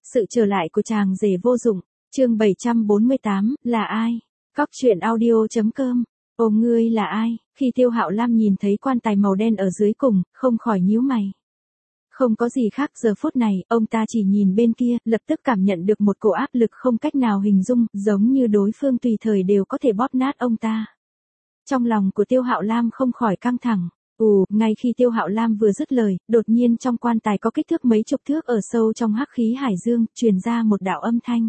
Sự trở lại của chàng rể vô dụng, chương 748, là ai? Cóc truyện audio.com. Ô ngươi là ai? Khi Tiêu Hạo Lam nhìn thấy quan tài màu đen ở dưới cùng, không khỏi nhíu mày. Không có gì khác, giờ phút này, ông ta chỉ nhìn bên kia, lập tức cảm nhận được một cổ áp lực không cách nào hình dung, giống như đối phương tùy thời đều có thể bóp nát ông ta. Trong lòng của Tiêu Hạo Lam không khỏi căng thẳng. Ngay khi Tiêu Hạo Lam vừa dứt lời, đột nhiên trong quan tài có kích thước mấy chục thước ở sâu trong hắc khí hải dương, truyền ra một đạo âm thanh.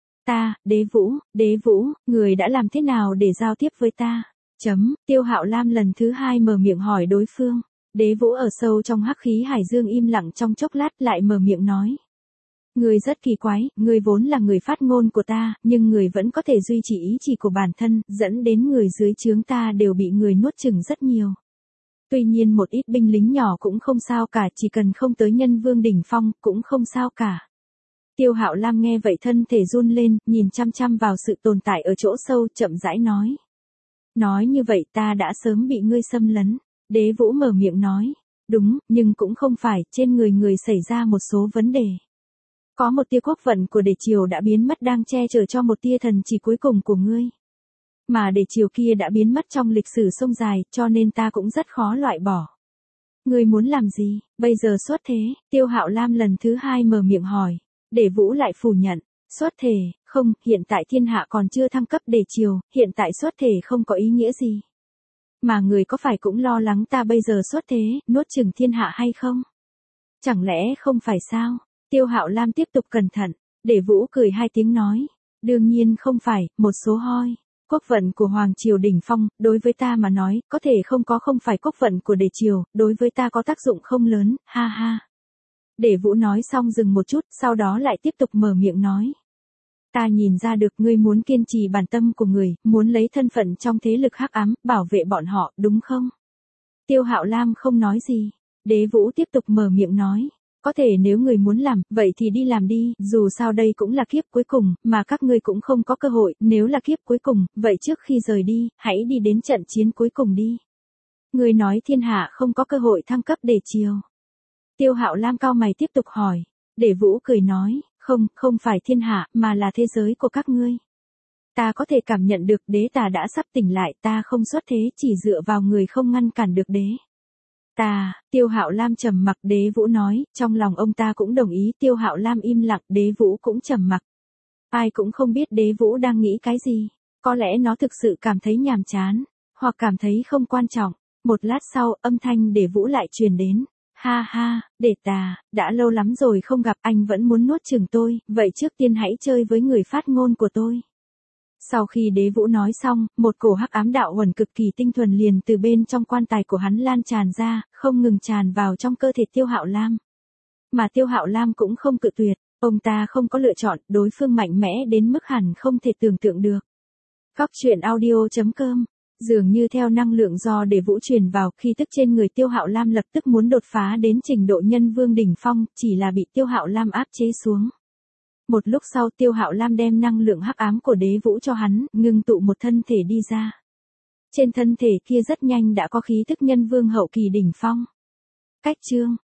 Đế Vũ, người đã làm thế nào để giao tiếp với ta? Tiêu Hạo Lam lần thứ hai mở miệng hỏi đối phương. Đế Vũ ở sâu trong hắc khí hải dương im lặng trong chốc lát lại mở miệng nói. Người rất kỳ quái, người vốn là người phát ngôn của ta, nhưng người vẫn có thể duy trì ý chỉ của bản thân, dẫn đến người dưới trướng ta đều bị người nuốt chửng rất nhiều. Tuy nhiên một ít binh lính nhỏ cũng không sao cả, chỉ cần không tới nhân vương đỉnh phong, cũng không sao cả. Tiêu Hạo Lam nghe vậy thân thể run lên, nhìn chăm chăm vào sự tồn tại ở chỗ sâu, chậm rãi nói. Nói như vậy ta đã sớm bị ngươi xâm lấn. Đế Vũ mở miệng nói. Đúng, nhưng cũng không phải, trên người xảy ra một số vấn đề. Có một tia quốc vận của đế triều đã biến mất đang che chở cho một tia thần chỉ cuối cùng của ngươi. Mà đế triều kia đã biến mất trong lịch sử sông dài, cho nên ta cũng rất khó loại bỏ. Ngươi muốn làm gì, bây giờ xuất thế? Tiêu Hạo Lam lần thứ hai mở miệng hỏi. Đế Vũ lại phủ nhận. Xuất thể, không, hiện tại thiên hạ còn chưa thăng cấp đế triều, hiện tại xuất thể không có ý nghĩa gì. Mà người có phải cũng lo lắng ta bây giờ xuất thế, nuốt chửng thiên hạ hay không? Chẳng lẽ không phải sao? Tiêu Hạo Lam tiếp tục cẩn thận. Đế Vũ cười hai tiếng nói. Đương nhiên không phải, một số hoi. Quốc vận của Hoàng Triều đỉnh phong, đối với ta mà nói, có thể không phải quốc vận của đế triều, đối với ta có tác dụng không lớn, ha ha. Đế Vũ nói xong dừng một chút, sau đó lại tiếp tục mở miệng nói. Ta nhìn ra được ngươi muốn kiên trì bản tâm của người, muốn lấy thân phận trong thế lực hắc ám, bảo vệ bọn họ, đúng không? Tiêu Hạo Lam không nói gì. Đế Vũ tiếp tục mở miệng nói. Có thể nếu người muốn làm, vậy thì đi làm đi, dù sao đây cũng là kiếp cuối cùng, mà các ngươi cũng không có cơ hội, nếu là kiếp cuối cùng, vậy trước khi rời đi, hãy đi đến trận chiến cuối cùng đi. Người nói thiên hạ không có cơ hội thăng cấp đế triều. Tiêu Hạo Lam cau mày tiếp tục hỏi. Đế Vũ cười nói, không phải thiên hạ, mà là thế giới của các ngươi. Ta có thể cảm nhận được đế tà đã sắp tỉnh lại, ta không xuất thế chỉ dựa vào người không ngăn cản được đế. Tiêu Hạo Lam trầm mặc. Đế Vũ nói, trong lòng ông ta cũng đồng ý. Tiêu Hạo Lam im lặng, Đế Vũ cũng trầm mặc. Ai cũng không biết Đế Vũ đang nghĩ cái gì. Có lẽ nó thực sự cảm thấy nhàm chán, hoặc cảm thấy không quan trọng. Một lát sau, âm thanh Đế Vũ lại truyền đến. Ha ha, Đế tà, đã lâu lắm rồi không gặp, anh vẫn muốn nuốt chửng tôi, vậy trước tiên hãy chơi với người phát ngôn của tôi. Sau khi Đế Vũ nói xong, một cổ hắc ám đạo uẩn cực kỳ tinh thuần liền từ bên trong quan tài của hắn lan tràn ra, không ngừng tràn vào trong cơ thể Tiêu Hạo Lam. Mà Tiêu Hạo Lam cũng không cự tuyệt, ông ta không có lựa chọn, đối phương mạnh mẽ đến mức hẳn không thể tưởng tượng được. Cóc truyện audio.com. Dường như theo năng lượng do Đế Vũ truyền vào, khí tức trên người Tiêu Hạo Lam lập tức muốn đột phá đến trình độ nhân vương đỉnh phong, chỉ là bị Tiêu Hạo Lam áp chế xuống. Một lúc sau Tiêu Hạo Lam đem năng lượng hắc ám của Đế Vũ cho hắn, ngưng tụ một thân thể đi ra. Trên thân thể kia rất nhanh đã có khí tức nhân vương hậu kỳ đỉnh phong. Cách chương